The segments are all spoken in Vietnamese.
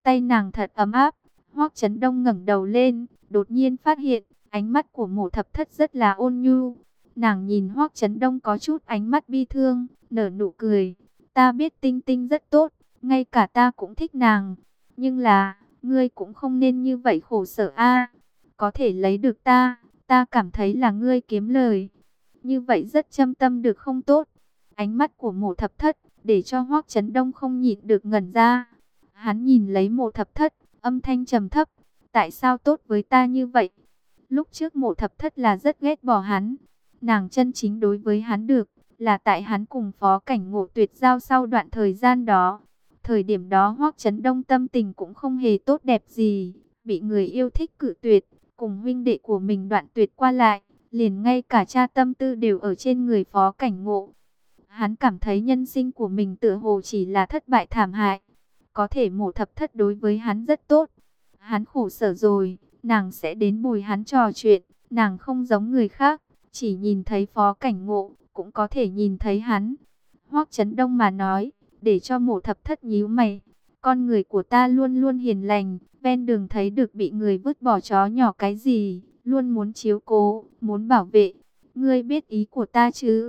tay nàng thật ấm áp. Hoắc Chấn Đông ngẩng đầu lên, đột nhiên phát hiện, ánh mắt của Mộ Thập Thất rất là ôn nhu. Nàng nhìn Hoắc Chấn Đông có chút ánh mắt bi thương, nở nụ cười. Ta biết Tinh Tinh rất tốt, ngay cả ta cũng thích nàng. Nhưng là, ngươi cũng không nên như vậy khổ sở a. Có thể lấy được ta cảm thấy là ngươi kiếm lời. Như vậy rất châm tâm được không tốt. Ánh mắt của Mộ Thập Thất, để cho Hoắc Chấn Đông không nhịn được ngẩn ra. Hắn nhìn lấy Mộ Thập Thất, âm thanh trầm thấp. Tại sao tốt với ta như vậy? Lúc trước Mộ Thập Thất là rất ghét bỏ hắn. Nàng chân chính đối với hắn được, là tại hắn cùng Phó Cảnh Ngộ tuyệt giao sau đoạn thời gian đó. Thời điểm đó Hoắc Chấn Đông tâm tình cũng không hề tốt đẹp gì. Bị người yêu thích cự tuyệt, cùng huynh đệ của mình đoạn tuyệt qua lại. Liền ngay cả cha tâm tư đều ở trên người Phó Cảnh Ngộ. Hắn cảm thấy nhân sinh của mình tựa hồ chỉ là thất bại thảm hại. Có thể Mộ Thập Thất đối với hắn rất tốt. Hắn khổ sở rồi, nàng sẽ đến bồi hắn trò chuyện. Nàng không giống người khác, chỉ nhìn thấy Phó Cảnh Ngộ, cũng có thể nhìn thấy hắn. Hoắc Chấn Đông mà nói, để cho Mộ Thập Thất nhíu mày. Con người của ta luôn luôn hiền lành, ven đường thấy được bị người vứt bỏ chó nhỏ cái gì, luôn muốn chiếu cố, muốn bảo vệ. Ngươi biết ý của ta chứ?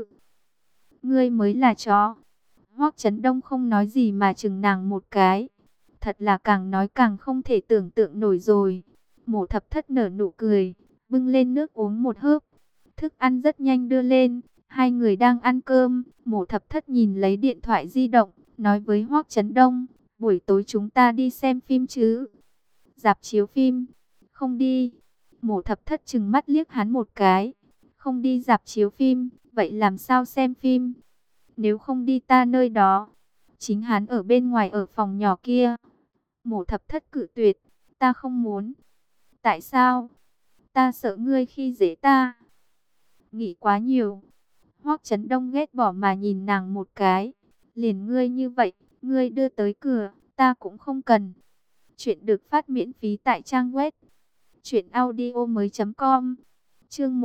Ngươi mới là chó. Hoắc Chấn Đông không nói gì mà chừng nàng một cái. Thật là càng nói càng không thể tưởng tượng nổi rồi. Mộ Thập Thất nở nụ cười, bưng lên nước uống một hớp. Thức ăn rất nhanh đưa lên, hai người đang ăn cơm. Mộ Thập Thất nhìn lấy điện thoại di động, nói với Hoắc Chấn Đông, buổi tối chúng ta đi xem phim chứ? Rạp chiếu phim? Không đi. Mộ Thập Thất trừng mắt liếc hắn một cái. Không đi rạp chiếu phim, vậy làm sao xem phim? Nếu không đi ta nơi đó. Chính hắn ở bên ngoài ở phòng nhỏ kia. Mộ Thập Thất cự tuyệt. Ta không muốn. Tại sao? Ta sợ ngươi khi dễ ta. Nghĩ quá nhiều. Hoắc Chấn Đông ghét bỏ mà nhìn nàng một cái. Liền ngươi như vậy, ngươi đưa tới cửa, ta cũng không cần. Chuyện được phát miễn phí tại trang web truyệnaudiomoi.com. Chương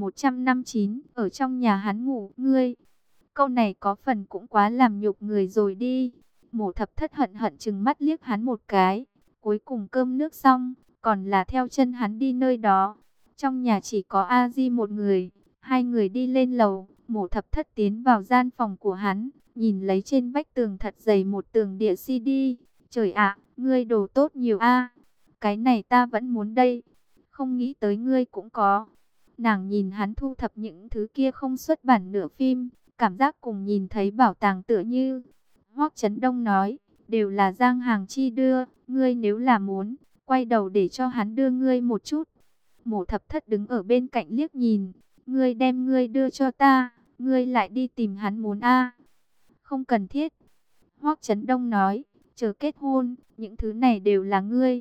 1159, ở trong nhà hắn ngủ, ngươi. Câu này có phần cũng quá làm nhục người rồi đi. Mộ Thập Thất hận hận chừng mắt liếc hắn một cái. Cuối cùng cơm nước xong, còn là theo chân hắn đi nơi đó. Trong nhà chỉ có A Di một người. Hai người đi lên lầu. Mộ Thập Thất tiến vào gian phòng của hắn, nhìn lấy trên vách tường thật dày một tường địa CD. Trời ạ, ngươi đồ tốt nhiều a. Cái này ta vẫn muốn đây. Không nghĩ tới ngươi cũng có. Nàng nhìn hắn thu thập những thứ kia không xuất bản nửa phim, cảm giác cùng nhìn thấy bảo tàng tựa như. Hoắc Chấn Đông nói, đều là Giang Hàng Chi đưa, ngươi nếu là muốn, quay đầu để cho hắn đưa ngươi một chút. Mộ Thập Thất đứng ở bên cạnh liếc nhìn, ngươi đem ngươi đưa cho ta, ngươi lại đi tìm hắn muốn a. Không cần thiết. Hoắc Chấn Đông nói, chờ kết hôn, những thứ này đều là ngươi.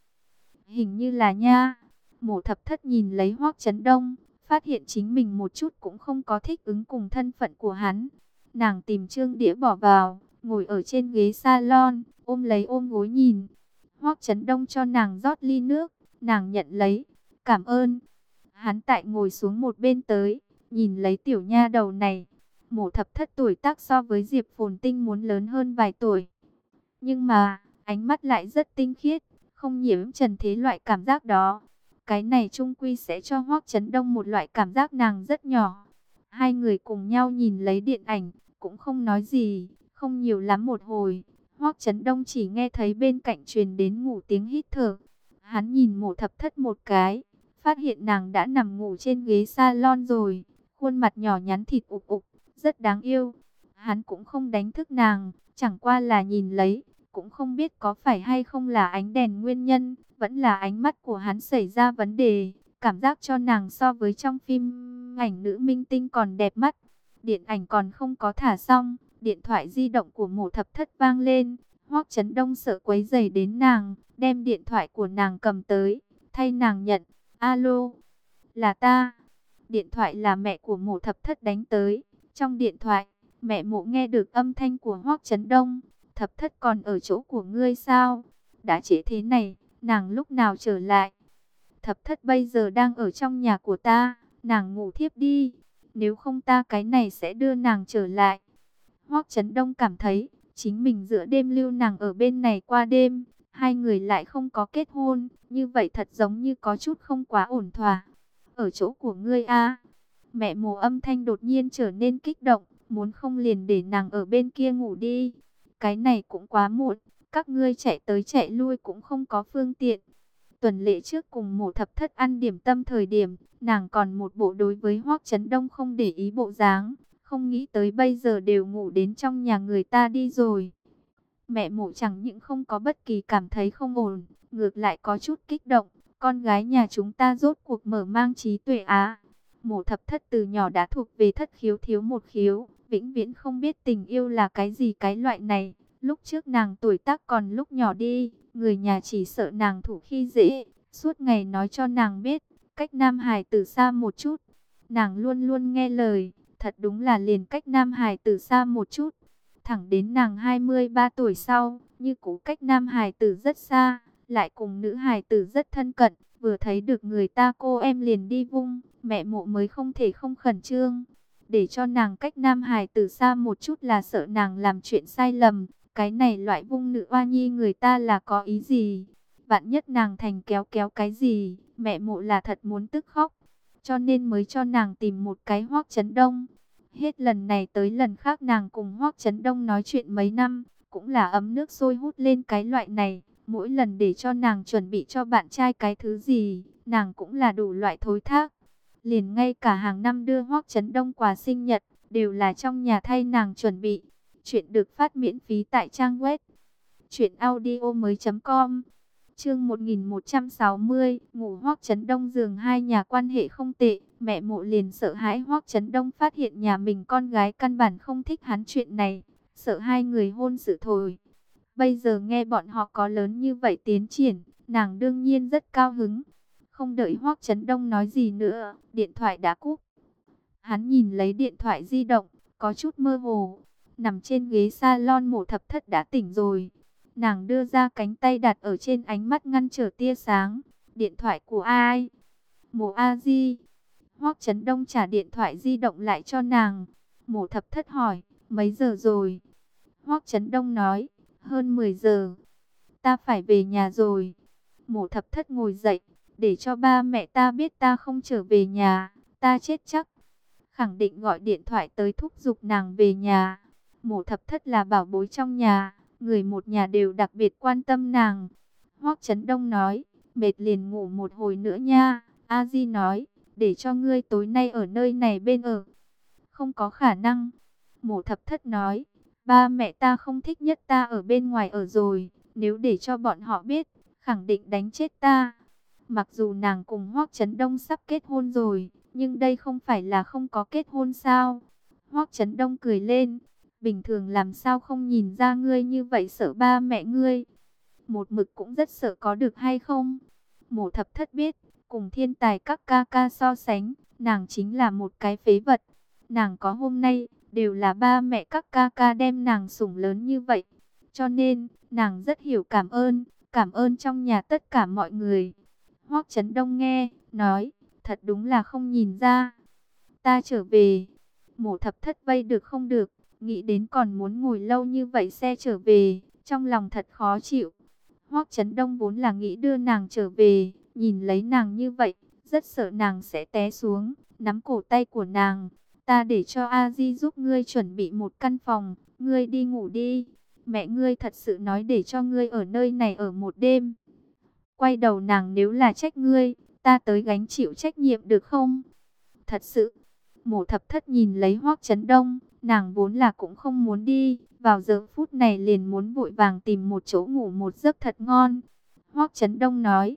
Hình như là nha. Mộ Thập Thất nhìn lấy Hoắc Chấn Đông, phát hiện chính mình một chút cũng không có thích ứng cùng thân phận của hắn. Nàng tìm trương đĩa bỏ vào, ngồi ở trên ghế salon, ôm lấy ôm gối nhìn. Hoắc Chấn Đông cho nàng rót ly nước, nàng nhận lấy, cảm ơn. Hắn tại ngồi xuống một bên tới, nhìn lấy tiểu nha đầu này. Mộ Thập Thất tuổi tác so với Diệp Phồn Tinh muốn lớn hơn vài tuổi. Nhưng mà, ánh mắt lại rất tinh khiết, không nhiễm trần thế loại cảm giác đó. Cái này chung quy sẽ cho Hoắc Chấn Đông một loại cảm giác nàng rất nhỏ. Hai người cùng nhau nhìn lấy điện ảnh, cũng không nói gì, không nhiều lắm một hồi. Hoắc Chấn Đông chỉ nghe thấy bên cạnh truyền đến ngủ tiếng hít thở. Hắn nhìn Mộ Thập Thất một cái, phát hiện nàng đã nằm ngủ trên ghế salon rồi. Khuôn mặt nhỏ nhắn thịt ục ục, rất đáng yêu. Hắn cũng không đánh thức nàng, chẳng qua là nhìn lấy, cũng không biết có phải hay không là ánh đèn nguyên nhân, vẫn là ánh mắt của hắn xảy ra vấn đề, cảm giác cho nàng so với trong phim ảnh nữ minh tinh còn đẹp mắt. Điện ảnh còn không có thả xong, điện thoại di động của Mộ Thập Thất vang lên. Hoắc Chấn Đông sợ quấy rầy đến nàng, đem điện thoại của nàng cầm tới, thay nàng nhận. Alo, là ta. Điện thoại là mẹ của Mộ Thập Thất đánh tới. Trong điện thoại, mẹ Mộ nghe được âm thanh của Hoắc Chấn Đông. Thập Thất còn ở chỗ của ngươi sao? Đã trễ thế này, nàng lúc nào trở lại? Thập Thất bây giờ đang ở trong nhà của ta, nàng ngủ thiếp đi. Nếu không ta cái này sẽ đưa nàng trở lại. Hoắc Chấn Đông cảm thấy, chính mình giữa đêm lưu nàng ở bên này qua đêm, hai người lại không có kết hôn, như vậy thật giống như có chút không quá ổn thỏa. Ở chỗ của ngươi a. Mẹ Mộ âm thanh đột nhiên trở nên kích động, muốn không liền để nàng ở bên kia ngủ đi. Cái này cũng quá muộn, các ngươi chạy tới chạy lui cũng không có phương tiện. Tuần lễ trước cùng Mộ Thập Thất ăn điểm tâm thời điểm, nàng còn một bộ đối với Hoắc Chấn Đông không để ý bộ dáng, không nghĩ tới bây giờ đều ngủ đến trong nhà người ta đi rồi. Mẹ Mộ chẳng những không có bất kỳ cảm thấy không ổn, ngược lại có chút kích động, con gái nhà chúng ta rốt cuộc mở mang trí tuệ á. Mộ Thập Thất từ nhỏ đã thuộc về thất khiếu thiếu một khiếu, vĩnh viễn không biết tình yêu là cái gì cái loại này. Lúc trước nàng tuổi tác còn lúc nhỏ đi, người nhà chỉ sợ nàng thủ khi dễ, suốt ngày nói cho nàng biết, cách Nam Hải từ xa một chút. Nàng luôn luôn nghe lời, thật đúng là liền cách Nam Hải từ xa một chút. Thẳng đến nàng 23 tuổi sau, như cũ cách Nam Hải tử rất xa, lại cùng nữ Hải tử rất thân cận, vừa thấy được người ta cô em liền đi vung, mẹ Mộ mới không thể không khẩn trương. Để cho nàng cách Nam Hải tử xa một chút là sợ nàng làm chuyện sai lầm, cái này loại vung nữ oa nhi người ta là có ý gì? Vạn nhất nàng thành kéo kéo cái gì, mẹ Mộ là thật muốn tức khóc, cho nên mới cho nàng tìm một cái Hoắc Chấn Đông. Hết lần này tới lần khác nàng cùng Hoắc Chấn Đông nói chuyện mấy năm, cũng là ấm nước sôi hút lên cái loại này. Mỗi lần để cho nàng chuẩn bị cho bạn trai cái thứ gì, nàng cũng là đủ loại thối thác. Liền ngay cả hàng năm đưa Hoắc Chấn Đông quà sinh nhật, đều là trong nhà thay nàng chuẩn bị. Chuyện được phát miễn phí tại trang web truyệnaudiomoi.com. Chương 1160, ngủ Hoắc Chấn Đông giường hai nhà quan hệ không tệ, mẹ Mộ liền sợ hãi Hoắc Chấn Đông phát hiện nhà mình con gái căn bản không thích hắn chuyện này, sợ hai người hôn sự thôi. Bây giờ nghe bọn họ có lớn như vậy tiến triển, nàng đương nhiên rất cao hứng. Không đợi Hoắc Chấn Đông nói gì nữa, điện thoại đã cúp. Hắn nhìn lấy điện thoại di động, có chút mơ hồ, nằm trên ghế salon. Mộ Thập Thất đã tỉnh rồi. Nàng đưa ra cánh tay đặt ở trên ánh mắt ngăn trở tia sáng. Điện thoại của ai? Mộ A Di. Hoắc Chấn Đông trả điện thoại di động lại cho nàng. Mộ Thập Thất hỏi, mấy giờ rồi? Hoắc Chấn Đông nói, hơn 10 giờ. Ta phải về nhà rồi. Mộ Thập Thất ngồi dậy, để cho ba mẹ ta biết ta không trở về nhà, ta chết chắc. Khẳng định gọi điện thoại tới thúc giục nàng về nhà. Mộ Thập Thất là bảo bối trong nhà, người một nhà đều đặc biệt quan tâm nàng. Hoắc Chấn Đông nói, mệt liền ngủ một hồi nữa nha. A Di nói, để cho ngươi tối nay ở nơi này bên ở. Không có khả năng. Mộ Thập Thất nói, ba mẹ ta không thích nhất ta ở bên ngoài ở rồi. Nếu để cho bọn họ biết, khẳng định đánh chết ta. Mặc dù nàng cùng Hoắc Chấn Đông sắp kết hôn rồi, nhưng đây không phải là không có kết hôn sao? Hoắc Chấn Đông cười lên, bình thường làm sao không nhìn ra ngươi như vậy sợ ba mẹ ngươi. Một mực cũng rất sợ có được hay không? Mộ Thập Thất biết, cùng thiên tài các ca ca so sánh, nàng chính là một cái phế vật. Nàng có hôm nay, đều là ba mẹ các ca ca đem nàng sủng lớn như vậy. Cho nên, nàng rất hiểu cảm ơn trong nhà tất cả mọi người. Hoắc Chấn Đông nghe, nói, thật đúng là không nhìn ra. Ta trở về. Mộ Thập Thất vây được không được, nghĩ đến còn muốn ngồi lâu như vậy xe trở về, trong lòng thật khó chịu. Hoắc Chấn Đông vốn là nghĩ đưa nàng trở về, nhìn lấy nàng như vậy, rất sợ nàng sẽ té xuống, nắm cổ tay của nàng. Ta để cho A Di giúp ngươi chuẩn bị một căn phòng, ngươi đi ngủ đi. Mẹ ngươi thật sự nói để cho ngươi ở nơi này ở một đêm. Quay đầu nàng nếu là trách ngươi, ta tới gánh chịu trách nhiệm được không? Thật sự. Mộ Thập Thất nhìn lấy Hoắc Chấn Đông, nàng vốn là cũng không muốn đi, vào giờ phút này liền muốn vội vàng tìm một chỗ ngủ một giấc thật ngon. Hoắc Chấn Đông nói,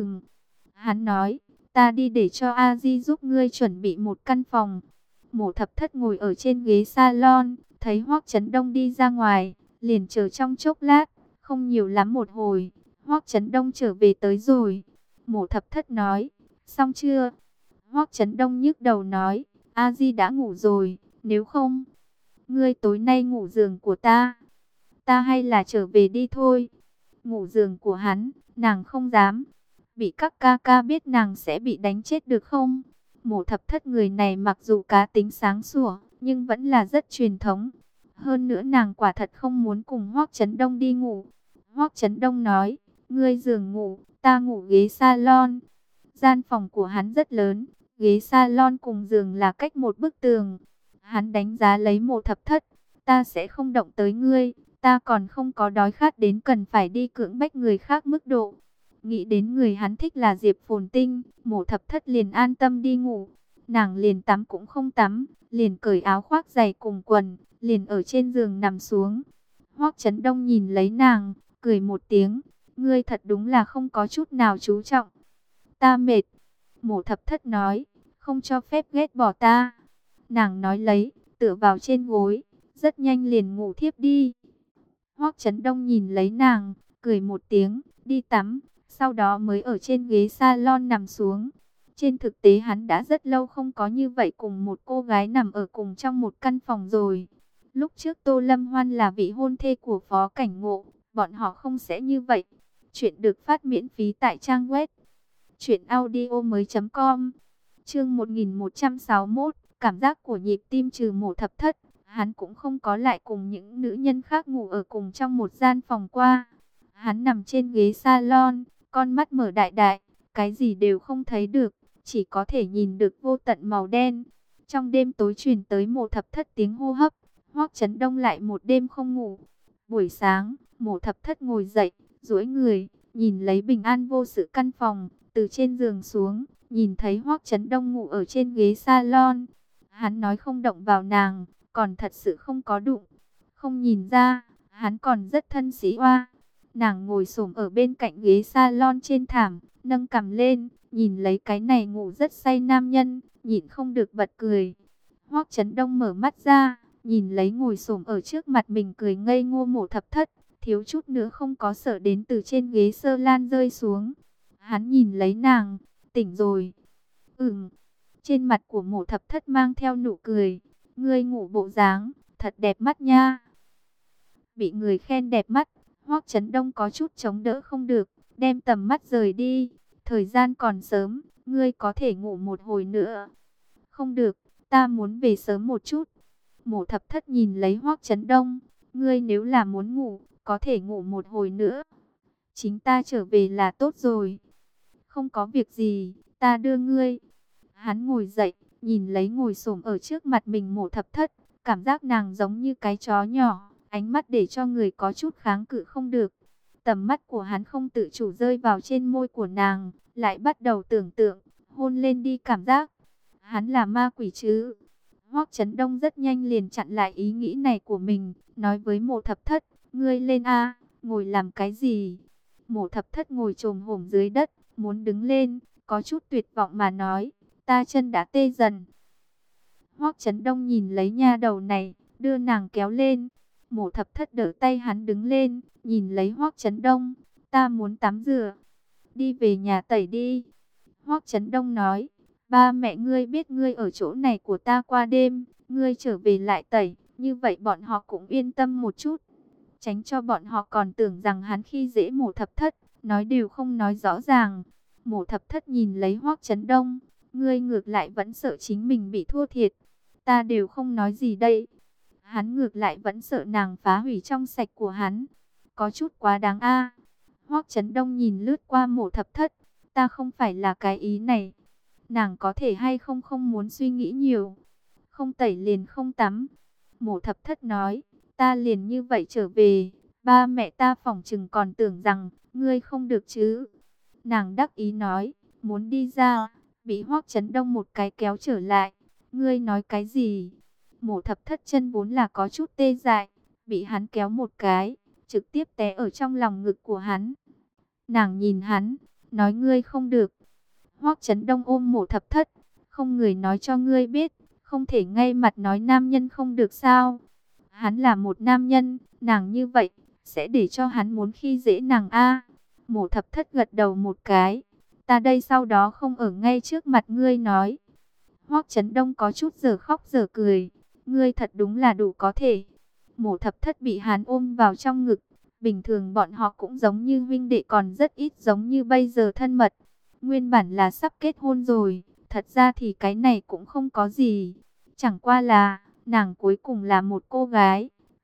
Hắn nói, ta đi để cho A Di giúp ngươi chuẩn bị một căn phòng. Mộ Thập Thất ngồi ở trên ghế salon, thấy Hoắc Chấn Đông đi ra ngoài, liền chờ trong chốc lát, không nhiều lắm một hồi, Hoắc Chấn Đông trở về tới rồi. Mộ Thập Thất nói, xong chưa? Hoắc Chấn Đông nhức đầu nói, A Di đã ngủ rồi, nếu không, ngươi tối nay ngủ giường của ta. Ta hay là trở về đi thôi. Ngủ giường của hắn, nàng không dám. Bị các ca ca biết nàng sẽ bị đánh chết được không? Mộ Thập Thất người này mặc dù cá tính sáng sủa, nhưng vẫn là rất truyền thống. Hơn nữa nàng quả thật không muốn cùng Hoắc Chấn Đông đi ngủ. Hoắc Chấn Đông nói, ngươi giường ngủ, ta ngủ ghế salon. Gian phòng của hắn rất lớn, ghế salon cùng giường là cách một bức tường. Hắn đánh giá lấy Mộ Thập Thất, ta sẽ không động tới ngươi, ta còn không có đói khát đến cần phải đi cưỡng bách người khác mức độ. Nghĩ đến người hắn thích là Diệp Phồn Tinh, Mộ Thập Thất liền an tâm đi ngủ. Nàng liền tắm cũng không tắm, liền cởi áo khoác giày cùng quần, liền ở trên giường nằm xuống. Hoắc Chấn Đông nhìn lấy nàng, cười một tiếng, ngươi thật đúng là không có chút nào chú trọng. Ta mệt. Mộ Thập Thất nói, không cho phép ghét bỏ ta. Nàng nói lấy, tựa vào trên gối, rất nhanh liền ngủ thiếp đi. Hoắc Chấn Đông nhìn lấy nàng, cười một tiếng, đi tắm, sau đó mới ở trên ghế salon nằm xuống. Trên thực tế hắn đã rất lâu không có như vậy cùng một cô gái nằm ở cùng trong một căn phòng rồi. Lúc trước Tô Lâm Hoan là vị hôn thê của Phó Cảnh Ngộ, bọn họ không sẽ như vậy. Chuyện được phát miễn phí tại trang web truyệnaudiomoi.com. Chương 1161, cảm giác của nhịp tim trừ Mộ Thập Thất, hắn cũng không có lại cùng những nữ nhân khác ngủ ở cùng trong một gian phòng qua. Hắn nằm trên ghế salon, con mắt mở đại đại, cái gì đều không thấy được, chỉ có thể nhìn được vô tận màu đen. Trong đêm tối truyền tới Mộ Thập Thất tiếng hô hấp, Hoắc Chấn Đông lại một đêm không ngủ. Buổi sáng, Mộ Thập Thất ngồi dậy, duỗi người, nhìn lấy bình an vô sự căn phòng, từ trên giường xuống, nhìn thấy Hoắc Chấn Đông ngủ ở trên ghế salon. Hắn nói không động vào nàng, còn thật sự không có đụng. Không nhìn ra, hắn còn rất thân sĩ oa. Nàng ngồi xổm ở bên cạnh ghế salon trên thảm, nâng cằm lên, nhìn lấy cái này ngủ rất say nam nhân, nhịn không được bật cười. Hoắc Chấn Đông mở mắt ra, nhìn lấy ngồi xổm ở trước mặt mình cười ngây ngô Mộ Thập Thất, thiếu chút nữa không có sợ đến từ trên ghế sơ lan rơi xuống. Hắn nhìn lấy nàng, tỉnh rồi. Trên mặt của Mộ Thập Thất mang theo nụ cười, ngươi ngủ bộ dáng, thật đẹp mắt nha. Bị người khen đẹp mắt, Hoắc Chấn Đông có chút chống đỡ không được, đem tầm mắt rời đi. Thời gian còn sớm, ngươi có thể ngủ một hồi nữa. Không được, ta muốn về sớm một chút. Mộ Thập Thất nhìn lấy Hoắc Chấn Đông, ngươi nếu là muốn ngủ, có thể ngủ một hồi nữa. Chính ta trở về là tốt rồi. Không có việc gì, ta đưa ngươi. Hắn ngồi dậy, nhìn lấy ngồi xổm ở trước mặt mình Mộ Thập Thất, cảm giác nàng giống như cái chó nhỏ, ánh mắt để cho người có chút kháng cự không được. Tầm mắt của hắn không tự chủ rơi vào trên môi của nàng, lại bắt đầu tưởng tượng, hôn lên đi cảm giác. Hắn là ma quỷ chứ? Hoắc Chấn Đông rất nhanh liền chặn lại ý nghĩ này của mình, nói với Mộ Thập Thất, ngươi lên a, ngồi làm cái gì? Mộ Thập Thất ngồi chồm hổm dưới đất, muốn đứng lên, có chút tuyệt vọng mà nói, ta chân đã tê dần. Hoắc Chấn Đông nhìn lấy nha đầu này, đưa nàng kéo lên. Mộ Thập Thất đỡ tay hắn đứng lên, nhìn lấy Hoắc Chấn Đông, ta muốn tắm rửa, đi về nhà tẩy đi. Hoắc Chấn Đông nói, ba mẹ ngươi biết ngươi ở chỗ này của ta qua đêm, ngươi trở về lại tẩy, như vậy bọn họ cũng yên tâm một chút. Tránh cho bọn họ còn tưởng rằng hắn khi dễ Mộ Thập Thất, nói đều không nói rõ ràng. Mộ Thập Thất nhìn lấy Hoắc Chấn Đông, ngươi ngược lại vẫn sợ chính mình bị thua thiệt. Ta đều không nói gì đây. Hắn ngược lại vẫn sợ nàng phá hủy trong sạch của hắn. Có chút quá đáng a. Hoắc Chấn Đông nhìn lướt qua Mộ Thập Thất, ta không phải là cái ý này. Nàng có thể hay không không muốn suy nghĩ nhiều. Không tẩy liền không tắm. Mộ Thập Thất nói, ta liền như vậy trở về, ba mẹ ta phỏng chừng còn tưởng rằng ngươi không được chứ. Nàng đắc ý nói, muốn đi ra, bị Hoắc Chấn Đông một cái kéo trở lại. Ngươi nói cái gì? Mộ Thập Thất chân vốn là có chút tê dại, bị hắn kéo một cái, trực tiếp té ở trong lòng ngực của hắn. Nàng nhìn hắn, nói ngươi không được. Hoắc Chấn Đông ôm Mộ Thập Thất, không người nói cho ngươi biết, không thể ngay mặt nói nam nhân không được sao? Hắn là một nam nhân, nàng như vậy, sẽ để cho hắn muốn khi dễ nàng a. Mộ Thập Thất gật đầu một cái, ta đây sau đó không ở ngay trước mặt ngươi nói. Hoắc Chấn Đông có chút giờ khóc giờ cười, ngươi thật đúng là đủ có thể. Mộ Thập Thất bị hắn ôm vào trong ngực, bình thường bọn họ cũng giống như huynh đệ, còn rất ít giống như bây giờ thân mật. Nguyên bản là sắp kết hôn rồi, thật ra thì cái này cũng không có gì. Chẳng qua là, nàng cuối cùng là một cô gái,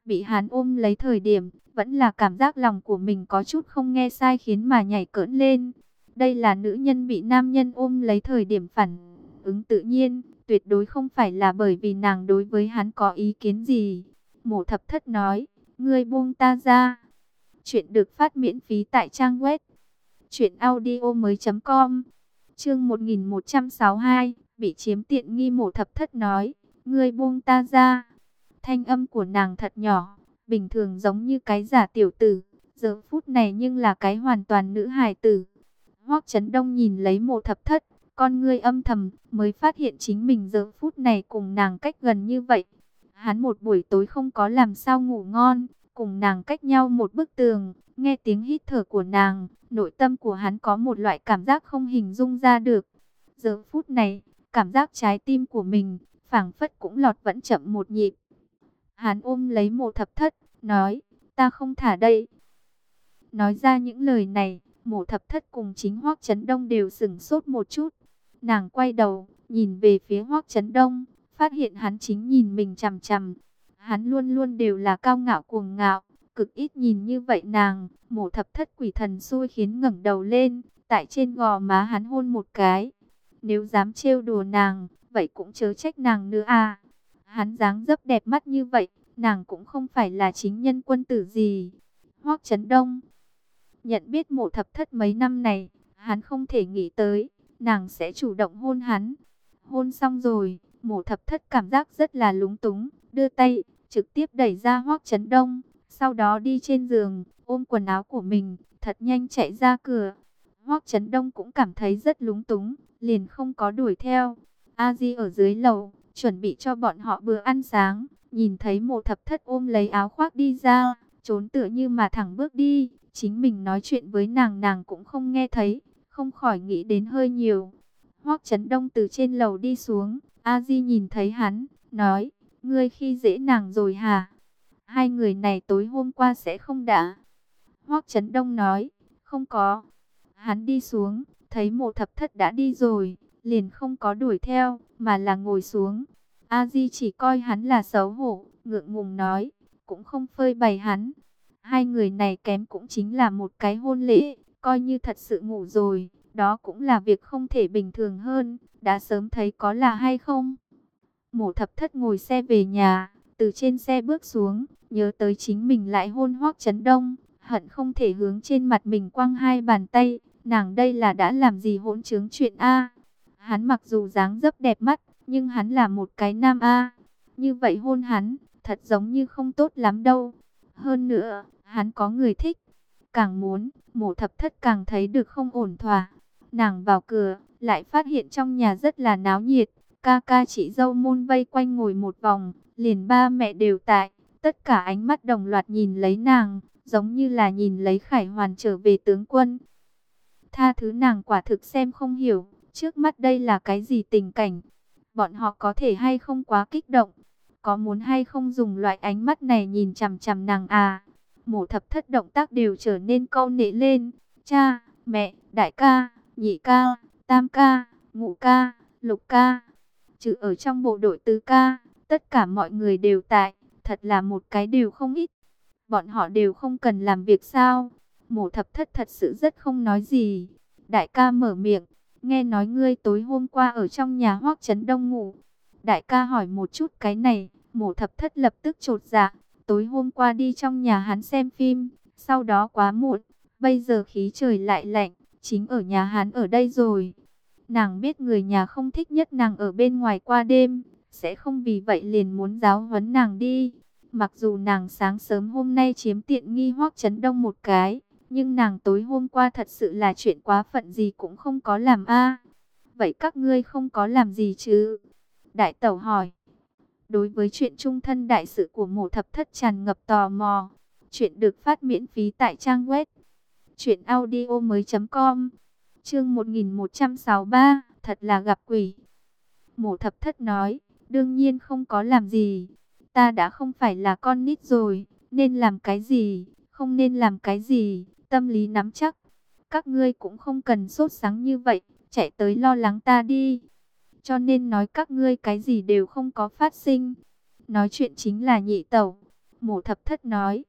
bị hắn ôm lấy thời điểm, vẫn là cảm giác lòng của mình có chút không nghe sai khiến mà nhảy cỡn lên. Đây là nữ nhân bị nam nhân ôm lấy thời điểm phản ứng tự nhiên, tuyệt đối không phải là bởi vì nàng đối với hắn có ý kiến gì. Mộ Thập Thất nói, ngươi buông ta ra. Chuyện được phát miễn phí tại trang web truyệnaudiomoi.com. Chương 1162, bị chiếm tiện nghi. Mộ Thập Thất nói, ngươi buông ta ra. Thanh âm của nàng thật nhỏ, bình thường giống như cái giả tiểu tử, giờ phút này nhưng là cái hoàn toàn nữ hài tử. Hoắc Chấn Đông nhìn lấy Mộ Thập Thất, con ngươi âm thầm, mới phát hiện chính mình giờ phút này cùng nàng cách gần như vậy. Hắn một buổi tối không có làm sao ngủ ngon, cùng nàng cách nhau một bức tường, nghe tiếng hít thở của nàng, nội tâm của hắn có một loại cảm giác không hình dung ra được. Giờ phút này, cảm giác trái tim của mình, phảng phất cũng lọt vẫn chậm một nhịp. Hắn ôm lấy Mộ Thập Thất, nói, ta không thả đây. Nói ra những lời này, Mộ Thập Thất cùng chính Hoắc Chấn Đông đều sửng sốt một chút. Nàng quay đầu, nhìn về phía Hoắc Chấn Đông, phát hiện hắn chính nhìn mình chằm chằm. Hắn luôn luôn đều là cao ngạo cuồng ngạo, cực ít nhìn như vậy nàng. Mộ Thập Thất quỷ thần xui khiến ngẩng đầu lên, tại trên gò má hắn hôn một cái. Nếu dám trêu đùa nàng, vậy cũng chớ trách nàng nữa à. Hắn dáng dấp đẹp mắt như vậy, nàng cũng không phải là chính nhân quân tử gì. Hoắc Chấn Đông nhận biết Mộ Thập Thất mấy năm này, hắn không thể nghĩ tới nàng sẽ chủ động hôn hắn. Hôn xong rồi, Mộ Thập Thất cảm giác rất là lúng túng, đưa tay trực tiếp đẩy ra Hoắc Chấn Đông, sau đó đi trên giường, ôm quần áo của mình, thật nhanh chạy ra cửa. Hoắc Chấn Đông cũng cảm thấy rất lúng túng, liền không có đuổi theo. A Di ở dưới lầu, chuẩn bị cho bọn họ bữa ăn sáng, nhìn thấy Mộ Thập Thất ôm lấy áo khoác đi ra, trốn tựa như mà thẳng bước đi, chính mình nói chuyện với nàng nàng cũng không nghe thấy, không khỏi nghĩ đến hơi nhiều. Hoắc Chấn Đông từ trên lầu đi xuống, A Di nhìn thấy hắn, nói, ngươi khi dễ nàng rồi hả? Hai người này tối hôm qua sẽ không đã? Hoắc Chấn Đông nói, không có. Hắn đi xuống, thấy Mộ Thập Thất đã đi rồi, liền không có đuổi theo, mà là ngồi xuống. A Di chỉ coi hắn là xấu hổ, ngượng ngùng nói, cũng không phơi bày hắn. Hai người này kém cũng chính là một cái hôn lễ, coi như thật sự ngủ rồi, đó cũng là việc không thể bình thường hơn, đã sớm thấy có là hay không. Mộ Thập Thất ngồi xe về nhà, từ trên xe bước xuống, nhớ tới chính mình lại hôn Hoắc Chấn Đông, hận không thể hướng trên mặt mình quăng hai bàn tay, nàng đây là đã làm gì hỗn trướng chuyện a? Hắn mặc dù dáng dấp đẹp mắt, nhưng hắn là một cái nam a. Như vậy hôn hắn, thật giống như không tốt lắm đâu. Hơn nữa, hắn có người thích. Càng muốn, Mộ Thập Thất càng thấy được không ổn thỏa. Nàng vào cửa, lại phát hiện trong nhà rất là náo nhiệt. Ca ca chị dâu môn vây quanh ngồi một vòng, liền ba mẹ đều tại. Tất cả ánh mắt đồng loạt nhìn lấy nàng, giống như là nhìn lấy Khải Hoàn trở về tướng quân. Tha thứ nàng quả thực xem không hiểu, trước mắt đây là cái gì tình cảnh. Bọn họ có thể hay không quá kích động, có muốn hay không dùng loại ánh mắt này nhìn chằm chằm nàng à. Mộ Thập Thất động tác đều trở nên câu nệ lên. Cha, mẹ, đại ca, nhị ca, tam ca, ngũ ca, lục ca, chứ ở trong bộ đội tứ ca, tất cả mọi người đều tại, thật là một cái đều không ít. Bọn họ đều không cần làm việc sao? Mộ Thập Thất thật sự rất không nói gì. Đại ca mở miệng, nghe nói ngươi tối hôm qua ở trong nhà Hoắc Chấn Đông ngủ. Đại ca hỏi một chút cái này, Mộ Thập Thất lập tức chột dạ. Tối hôm qua đi trong nhà hắn xem phim, sau đó quá muộn, bây giờ khí trời lại lạnh, chính ở nhà hắn ở đây rồi. Nàng biết người nhà không thích nhất nàng ở bên ngoài qua đêm, sẽ không vì vậy liền muốn giáo huấn nàng đi. Mặc dù nàng sáng sớm hôm nay chiếm tiện nghi Hoắc Chấn Đông một cái, nhưng nàng tối hôm qua thật sự là chuyện quá phận gì cũng không có làm a. Vậy các ngươi không có làm gì chứ? Đại tẩu hỏi. Đối với chuyện chung thân đại sự của Mộ Thập Thất tràn ngập tò mò. Chuyện được phát miễn phí tại trang web truyệnaudiomoi.com. Chương 1163, thật là gặp quỷ. Mộ Thập Thất nói, đương nhiên không có làm gì. Ta đã không phải là con nít rồi, nên làm cái gì, không nên làm cái gì, tâm lý nắm chắc. Các ngươi cũng không cần sốt sắng như vậy, chạy tới lo lắng ta đi. Cho nên nói các ngươi cái gì đều không có phát sinh. Nói chuyện chính là nhị tẩu. Mộ Thập Thất nói,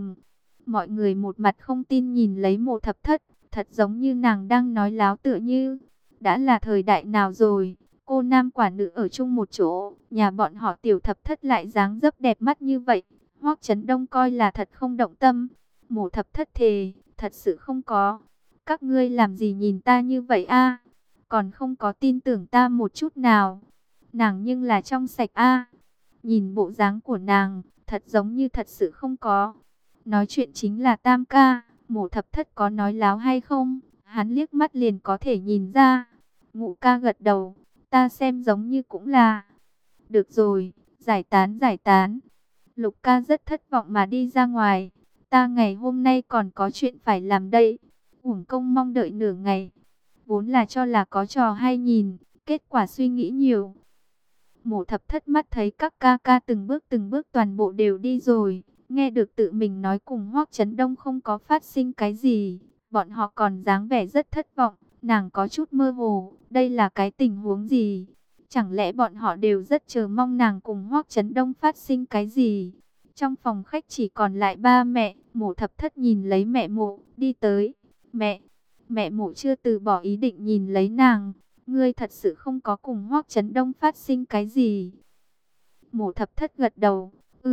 Mọi người một mặt không tin nhìn lấy Mộ Thập Thất, thật giống như nàng đang nói láo tựa như. Đã là thời đại nào rồi, cô nam quả nữ ở chung một chỗ, nhà bọn họ Tiểu Thập Thất lại dáng dấp đẹp mắt như vậy. Hoắc Chấn Đông coi là thật không động tâm. Mộ Thập Thất thề, thật sự không có. Các ngươi làm gì nhìn ta như vậy a? Còn không có tin tưởng ta một chút nào. Nàng nhưng là trong sạch a. Nhìn bộ dáng của nàng, thật giống như thật sự không có. Nói chuyện chính là Tam ca, Mộ Thập Thất có nói láo hay không? Hắn liếc mắt liền có thể nhìn ra. Ngũ ca gật đầu, ta xem giống như cũng là. Được rồi, giải tán giải tán. Lục ca rất thất vọng mà đi ra ngoài. Ta ngày hôm nay còn có chuyện phải làm đây. Uổng công mong đợi nửa ngày. Vốn là cho là có trò hay nhìn, kết quả suy nghĩ nhiều. Mộ Thập Thất mắt thấy các ca ca từng bước toàn bộ đều đi rồi. Nghe được tự mình nói cùng Hoắc Chấn Đông không có phát sinh cái gì. Bọn họ còn dáng vẻ rất thất vọng. Nàng có chút mơ hồ. Đây là cái tình huống gì? Chẳng lẽ bọn họ đều rất chờ mong nàng cùng Hoắc Chấn Đông phát sinh cái gì? Trong phòng khách chỉ còn lại ba mẹ. Mộ Thập Thất nhìn lấy mẹ Mộ đi tới. Mẹ Mộ chưa từ bỏ ý định nhìn lấy nàng. Ngươi thật sự không có cùng Hoắc Chấn Đông phát sinh cái gì? Mộ Thập Thất gật đầu.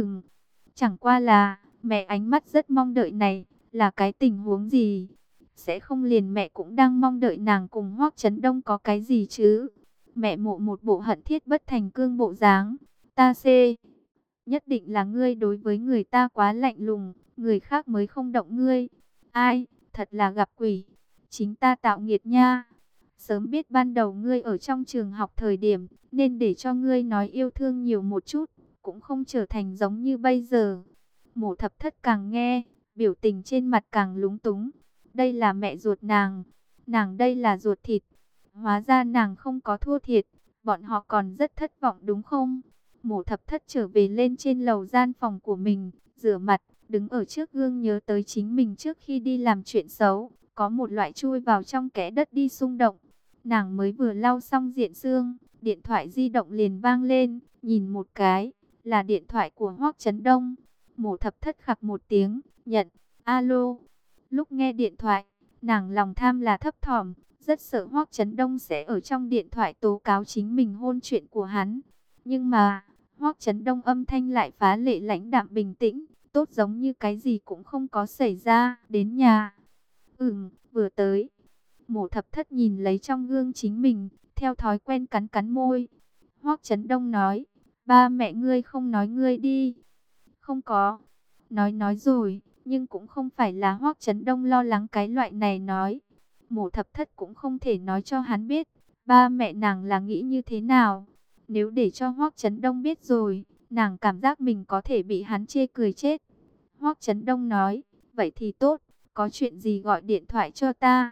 Chẳng qua là mẹ ánh mắt rất mong đợi này là cái tình huống gì? Sẽ không liền mẹ cũng đang mong đợi nàng cùng Hoắc Chấn Đông có cái gì chứ? Mẹ Mộ một bộ hận thiết bất thành cương bộ dáng. Ta nhất định là ngươi đối với người ta quá lạnh lùng, người khác mới không động ngươi. Ai, thật là gặp quỷ. Chính ta tạo nghiệt nha. Sớm biết ban đầu ngươi ở trong trường học thời điểm, nên để cho ngươi nói yêu thương nhiều một chút, cũng không trở thành giống như bây giờ. Mộ Thập Thất càng nghe, biểu tình trên mặt càng lúng túng. Đây là mẹ ruột nàng đây là ruột thịt. Hóa ra nàng không có thua thiệt, bọn họ còn rất thất vọng đúng không? Mộ Thập Thất trở về lên trên lầu gian phòng của mình, rửa mặt, đứng ở trước gương nhớ tới chính mình trước khi đi làm chuyện xấu, có một loại chui vào trong kẽ đất đi xung động. Nàng mới vừa lau xong diện xương, điện thoại di động liền vang lên, nhìn một cái, là điện thoại của Hoắc Chấn Đông. Mộ Thập Thất khặc một tiếng, nhận, alo. Lúc nghe điện thoại, nàng lòng tham là thấp thỏm, rất sợ Hoắc Chấn Đông sẽ ở trong điện thoại tố cáo chính mình hôn chuyện của hắn. Nhưng mà, Hoắc Chấn Đông âm thanh lại phá lệ lãnh đạm bình tĩnh, tốt giống như cái gì cũng không có xảy ra. Đến nhà. Vừa tới. Mộ Thập Thất nhìn lấy trong gương chính mình, theo thói quen cắn cắn môi. Hoắc Chấn Đông nói, ba mẹ ngươi không nói ngươi đi. Không có. Nói rồi, nhưng cũng không phải là Hoắc Chấn Đông lo lắng cái loại này nói. Mộ Thập Thất cũng không thể nói cho hắn biết, ba mẹ nàng là nghĩ như thế nào. Nếu để cho Hoắc Chấn Đông biết rồi, nàng cảm giác mình có thể bị hắn chê cười chết. Hoắc Chấn Đông nói, vậy thì tốt, có chuyện gì gọi điện thoại cho ta.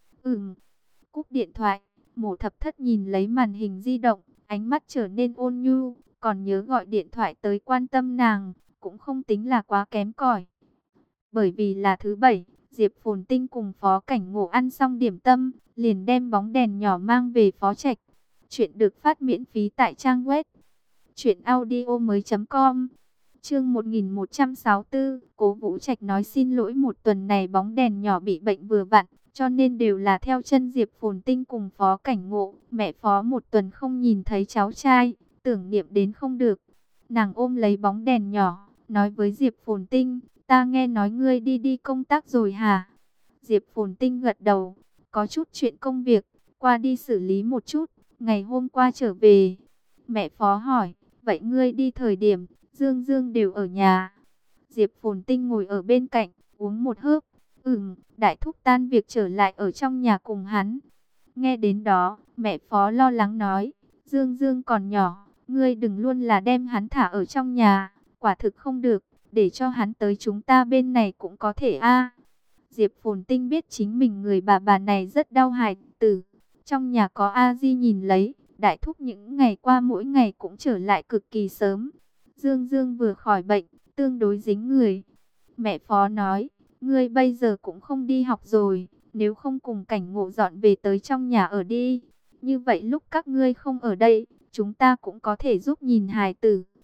Cúp điện thoại, Mộ Thập Thất nhìn lấy màn hình di động, ánh mắt trở nên ôn nhu, còn nhớ gọi điện thoại tới quan tâm nàng, cũng không tính là quá kém cỏi. Bởi vì là thứ bảy, Diệp Phồn Tinh cùng Phó Cảnh Ngộ ăn xong điểm tâm, liền đem bóng đèn nhỏ mang về Phó Trạch. Chuyện được phát miễn phí tại trang web truyệnaudiomoi.com. Chương 1164, Cố Vũ Trạch nói xin lỗi, một tuần này bóng đèn nhỏ bị bệnh vừa vặn, cho nên đều là theo chân Diệp Phồn Tinh cùng Phó Cảnh Ngộ. Mẹ Phó một tuần không nhìn thấy cháu trai, tưởng niệm đến không được. Nàng ôm lấy bóng đèn nhỏ, nói với Diệp Phồn Tinh, ta nghe nói ngươi đi công tác rồi hả? Diệp Phồn Tinh gật đầu, có chút chuyện công việc, qua đi xử lý một chút, ngày hôm qua trở về. Mẹ Phó hỏi, vậy ngươi đi thời điểm, Dương Dương đều ở nhà? Diệp Phồn Tinh ngồi ở bên cạnh, uống một hớp. Đại thúc tan việc trở lại ở trong nhà cùng hắn. Nghe đến đó, mẹ Phó lo lắng nói, Dương Dương còn nhỏ, ngươi đừng luôn là đem hắn thả ở trong nhà, quả thực không được, để cho hắn tới chúng ta bên này cũng có thể a. Diệp Phồn Tinh biết chính mình người bà này rất đau hài tử, trong nhà có A Di nhìn lấy, đại thúc những ngày qua mỗi ngày cũng trở lại cực kỳ sớm. Dương Dương vừa khỏi bệnh, tương đối dính người. Mẹ Phó nói, ngươi bây giờ cũng không đi học rồi, nếu không cùng Cảnh Ngộ dọn về tới trong nhà ở đi. Như vậy lúc các ngươi không ở đây, chúng ta cũng có thể giúp nhìn hài tử.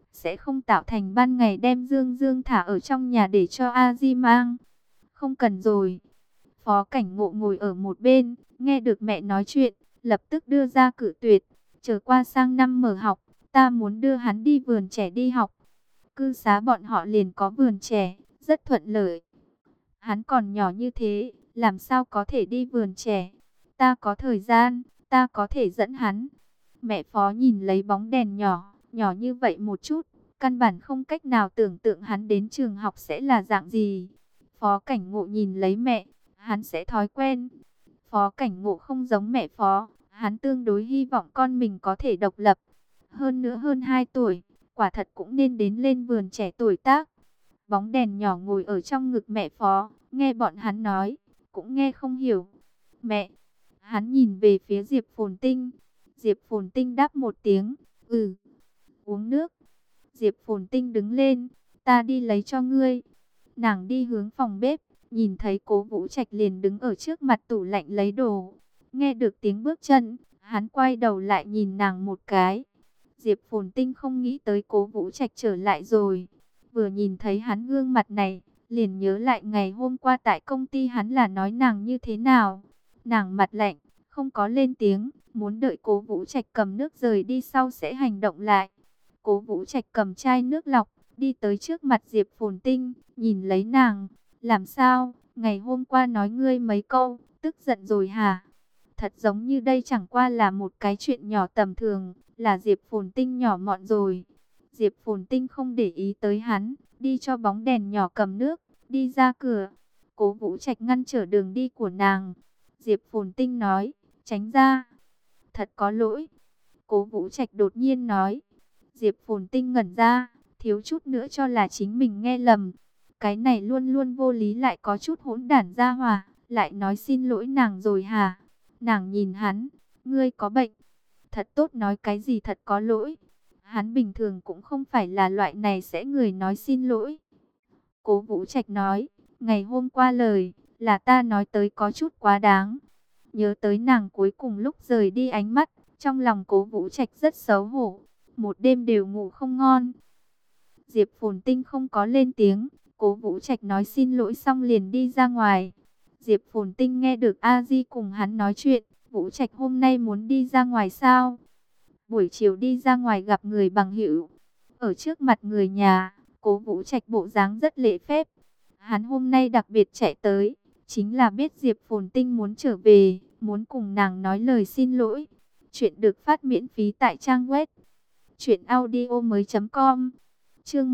sẽ không tạo thành ban ngày đem Dương Dương thả ở trong nhà để cho A Di mang. Không cần rồi. Phó Cảnh Ngộ ngồi ở một bên, nghe được mẹ nói chuyện, lập tức đưa ra cự tuyệt. Chờ qua sang năm mở học, ta muốn đưa hắn đi vườn trẻ đi học. Cư xá bọn họ liền có vườn trẻ, rất thuận lợi. Hắn còn nhỏ như thế, làm sao có thể đi vườn trẻ? Ta có thời gian, ta có thể dẫn hắn. Mẹ Phó nhìn lấy bóng đèn nhỏ, nhỏ như vậy một chút, căn bản không cách nào tưởng tượng hắn đến trường học sẽ là dạng gì. Phó Cảnh Ngộ nhìn lấy mẹ, hắn sẽ thói quen. Phó Cảnh Ngộ không giống mẹ Phó, hắn tương đối hy vọng con mình có thể độc lập. Hơn nữa hơn 2 tuổi, quả thật cũng nên đến lên vườn trẻ tuổi tác. Bóng đèn nhỏ ngồi ở trong ngực mẹ Phó, nghe bọn hắn nói, cũng nghe không hiểu. Mẹ, hắn nhìn về phía Diệp Phồn Tinh. Diệp Phồn Tinh đáp một tiếng, ừ, uống nước. Diệp Phồn Tinh đứng lên, ta đi lấy cho ngươi. Nàng đi hướng phòng bếp, nhìn thấy Cố Vũ Trạch liền đứng ở trước mặt tủ lạnh lấy đồ. Nghe được tiếng bước chân, hắn quay đầu lại nhìn nàng một cái. Diệp Phồn Tinh không nghĩ tới Cố Vũ Trạch trở lại rồi. Vừa nhìn thấy hắn gương mặt này, liền nhớ lại ngày hôm qua tại công ty hắn là nói nàng như thế nào. Nàng mặt lạnh, không có lên tiếng, muốn đợi Cố Vũ Trạch cầm nước rời đi sau sẽ hành động lại. Cố Vũ Trạch cầm chai nước lọc, đi tới trước mặt Diệp Phồn Tinh, nhìn lấy nàng. Làm sao, ngày hôm qua nói ngươi mấy câu, tức giận rồi hả? Thật giống như đây chẳng qua là một cái chuyện nhỏ tầm thường, là Diệp Phồn Tinh nhỏ mọn rồi. Diệp Phồn Tinh không để ý tới hắn, đi cho bóng đèn nhỏ cầm nước, đi ra cửa. Cố Vũ Trạch ngăn trở đường đi của nàng. Diệp Phồn Tinh nói, tránh ra. Thật có lỗi. Cố Vũ Trạch đột nhiên nói. Diệp Phồn Tinh ngẩn ra, thiếu chút nữa cho là chính mình nghe lầm. Cái này luôn luôn vô lý lại có chút hỗn đản ra hòa, lại nói xin lỗi nàng rồi hả? Nàng nhìn hắn, ngươi có bệnh. Thật tốt nói cái gì thật có lỗi. Hắn bình thường cũng không phải là loại này sẽ người nói xin lỗi. Cố Vũ Trạch nói, ngày hôm qua lời, là ta nói tới có chút quá đáng. Nhớ tới nàng cuối cùng lúc rời đi ánh mắt, trong lòng Cố Vũ Trạch rất xấu hổ. Một đêm đều ngủ không ngon. Diệp Phồn Tinh không có lên tiếng, Cố Vũ Trạch nói xin lỗi xong liền đi ra ngoài. Diệp Phồn Tinh nghe được A Di cùng hắn nói chuyện, Vũ Trạch hôm nay muốn đi ra ngoài sao? Buổi chiều đi ra ngoài gặp người bằng hữu. Ở trước mặt người nhà, Cố Vũ Trạch bộ dáng rất lễ phép. Hắn hôm nay đặc biệt chạy tới, chính là biết Diệp Phồn Tinh muốn trở về, muốn cùng nàng nói lời xin lỗi. Chuyện được phát miễn phí tại trang web truyệnaudiomoi.com. Chương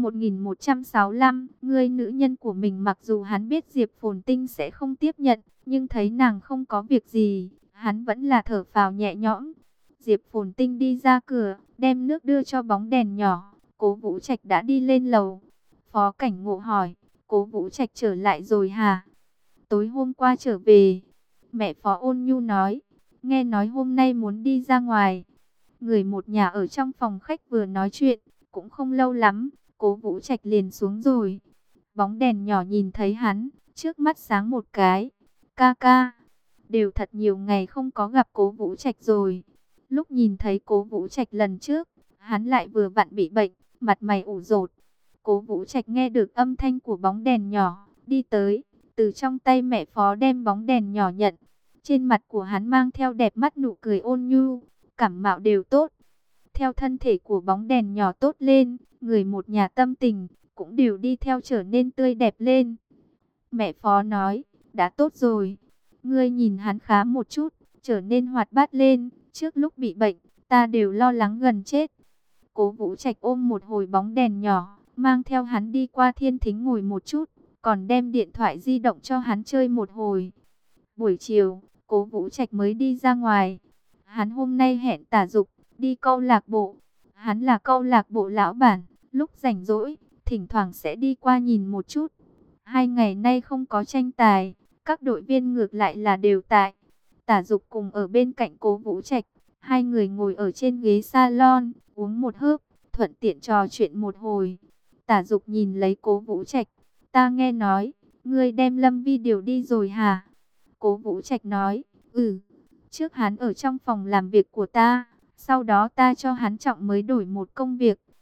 1165, người nữ nhân của mình. Mặc dù hắn biết Diệp Phồn Tinh sẽ không tiếp nhận, nhưng thấy nàng không có việc gì, hắn vẫn là thở phào nhẹ nhõm. Diệp Phồn Tinh đi ra cửa, đem nước đưa cho bóng đèn nhỏ. Cố Vũ Trạch đã đi lên lầu. Phó Cảnh Ngộ hỏi, Cố Vũ Trạch trở lại rồi hả? Tối hôm qua trở về. Mẹ Phó Ôn Nhu nói, nghe nói hôm nay muốn đi ra ngoài. Người một nhà ở trong phòng khách vừa nói chuyện, cũng không lâu lắm, Cố Vũ Trạch liền xuống rồi. Bóng đèn nhỏ nhìn thấy hắn, trước mắt sáng một cái. Ca ca, đều thật nhiều ngày không có gặp Cố Vũ Trạch rồi. Lúc nhìn thấy Cố Vũ Trạch lần trước, hắn lại vừa vặn bị bệnh, mặt mày ủ rột. Cố Vũ Trạch nghe được âm thanh của bóng đèn nhỏ, đi tới, từ trong tay mẹ Phó đem bóng đèn nhỏ nhận. Trên mặt của hắn mang theo đẹp mắt nụ cười ôn nhu, cảm mạo đều tốt. Theo thân thể của bóng đèn nhỏ tốt lên, người một nhà tâm tình cũng đều đi theo trở nên tươi đẹp lên. Mẹ Phó nói, đã tốt rồi. Ngươi nhìn hắn khá một chút, trở nên hoạt bát lên. Trước lúc bị bệnh, ta đều lo lắng gần chết. Cố Vũ Trạch ôm một hồi bóng đèn nhỏ, mang theo hắn đi qua thiên thính ngồi một chút, còn đem điện thoại di động cho hắn chơi một hồi. Buổi chiều, Cố Vũ Trạch mới đi ra ngoài. Hắn hôm nay hẹn Tả Dục đi câu lạc bộ. Hắn là câu lạc bộ lão bản, lúc rảnh rỗi, thỉnh thoảng sẽ đi qua nhìn một chút. 2 ngày nay không có tranh tài, các đội viên ngược lại là đều tại. Tả Dục cùng ở bên cạnh Cố Vũ Trạch, hai người ngồi ở trên ghế salon, uống một hớp, thuận tiện trò chuyện một hồi. Tả Dục nhìn lấy Cố Vũ Trạch, ta nghe nói, ngươi đem Lâm Vi điều đi rồi hả? Cố Vũ Trạch nói, trước hắn ở trong phòng làm việc của ta, sau đó ta cho hắn trọng mới đổi một công việc.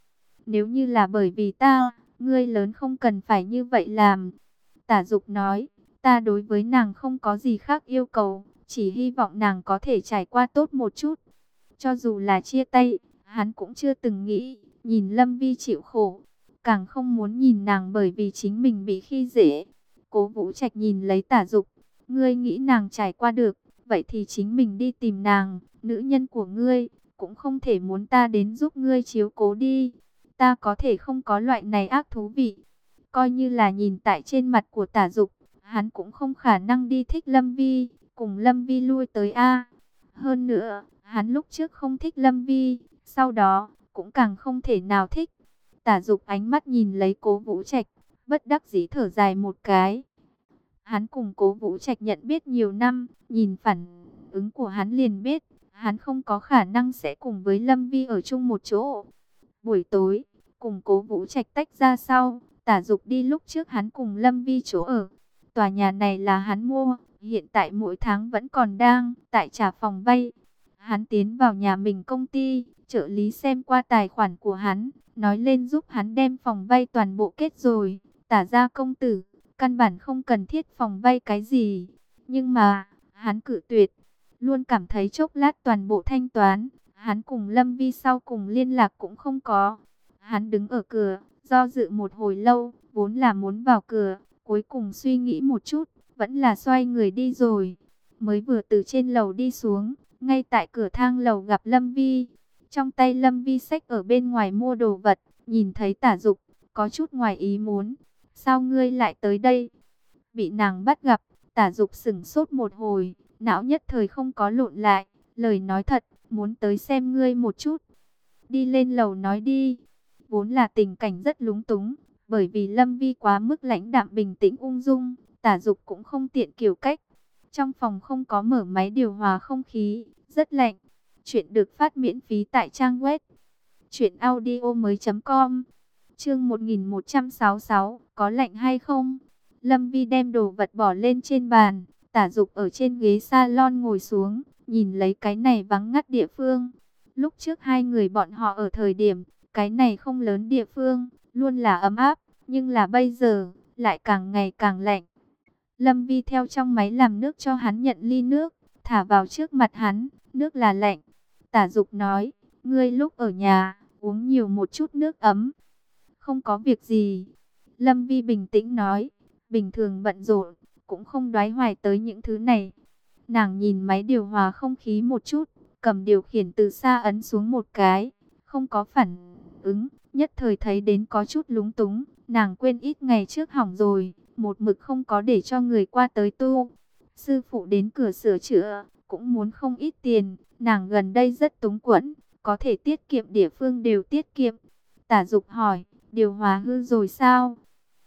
Nếu như là bởi vì ta, ngươi lớn không cần phải như vậy làm. Tả Dục nói, ta đối với nàng không có gì khác yêu cầu, chỉ hy vọng nàng có thể trải qua tốt một chút. Cho dù là chia tay, hắn cũng chưa từng nghĩ, nhìn Lâm Vi chịu khổ, càng không muốn nhìn nàng bởi vì chính mình bị khi dễ. Cố Vũ Trạch nhìn lấy Tả Dục, ngươi nghĩ nàng trải qua được, vậy thì chính mình đi tìm nàng, nữ nhân của ngươi, cũng không thể muốn ta đến giúp ngươi chiếu cố đi. Ta có thể không có loại này ác thú vị. Coi như là nhìn tại trên mặt của Tả Dục, hắn cũng không khả năng đi thích Lâm Vi, cùng Lâm Vi lui tới A. Hơn nữa, hắn lúc trước không thích Lâm Vi, sau đó cũng càng không thể nào thích. Tả Dục ánh mắt nhìn lấy Cố Vũ Trạch, bất đắc dĩ thở dài một cái. Hắn cùng Cố Vũ Trạch nhận biết nhiều năm, nhìn phản ứng của hắn liền biết, hắn không có khả năng sẽ cùng với Lâm Vi ở chung một chỗ. Buổi tối, cùng Cố Vũ Trạch tách ra sau, Tả Dục đi lúc trước hắn cùng Lâm Vi chỗ ở. Tòa nhà này là hắn mua, hiện tại mỗi tháng vẫn còn đang tại trả phòng vay. Hắn tiến vào nhà mình công ty, trợ lý xem qua tài khoản của hắn, nói lên giúp hắn đem phòng vay toàn bộ kết rồi. Tả gia công tử, căn bản không cần thiết phòng vay cái gì. Nhưng mà, hắn cự tuyệt, luôn cảm thấy chốc lát toàn bộ thanh toán. Hắn cùng Lâm Vi sau cùng liên lạc cũng không có. Hắn đứng ở cửa, do dự một hồi lâu, vốn là muốn vào cửa, cuối cùng suy nghĩ một chút, vẫn là xoay người đi rồi. Mới vừa từ trên lầu đi xuống, ngay tại cửa thang lầu gặp Lâm Vi. Trong tay Lâm Vi xách ở bên ngoài mua đồ vật, nhìn thấy Tả Dục, có chút ngoài ý muốn. Sao ngươi lại tới đây? Bị nàng bắt gặp, Tả Dục sững sốt một hồi, não nhất thời không có lộn lại, lời nói thật, muốn tới xem ngươi một chút. Đi lên lầu nói đi. Vốn là tình cảnh rất lúng túng, bởi vì Lâm Vi quá mức lãnh đạm bình tĩnh ung dung, Tả Dục cũng không tiện kiểu cách. Trong phòng không có mở máy điều hòa không khí, rất lạnh. Chuyện được phát miễn phí tại trang web truyệnaudiomoi.com. Chương 1166, có lạnh hay không? Lâm Vi đem đồ vật bỏ lên trên bàn, Tả Dục ở trên ghế salon ngồi xuống, nhìn lấy cái này vắng ngắt địa phương. Lúc trước hai người bọn họ ở thời điểm, cái này không lớn địa phương, luôn là ấm áp, nhưng là bây giờ, lại càng ngày càng lạnh. Lâm Vi theo trong máy làm nước cho hắn nhận ly nước, thả vào trước mặt hắn, nước là lạnh. Tả Dục nói, ngươi lúc ở nhà, uống nhiều một chút nước ấm. Không có việc gì. Lâm Vi bình tĩnh nói, bình thường bận rộn, cũng không đoái hoài tới những thứ này. Nàng nhìn máy điều hòa không khí một chút, cầm điều khiển từ xa ấn xuống một cái, không có phản ứng, nhất thời thấy đến có chút lúng túng. Nàng quên ít ngày trước hỏng rồi, một mực không có để cho người qua tới tu. Sư phụ đến cửa sửa chữa, cũng muốn không ít tiền, nàng gần đây rất túng quẫn, có thể tiết kiệm địa phương đều tiết kiệm. Tả Dục hỏi, điều hòa hư rồi sao?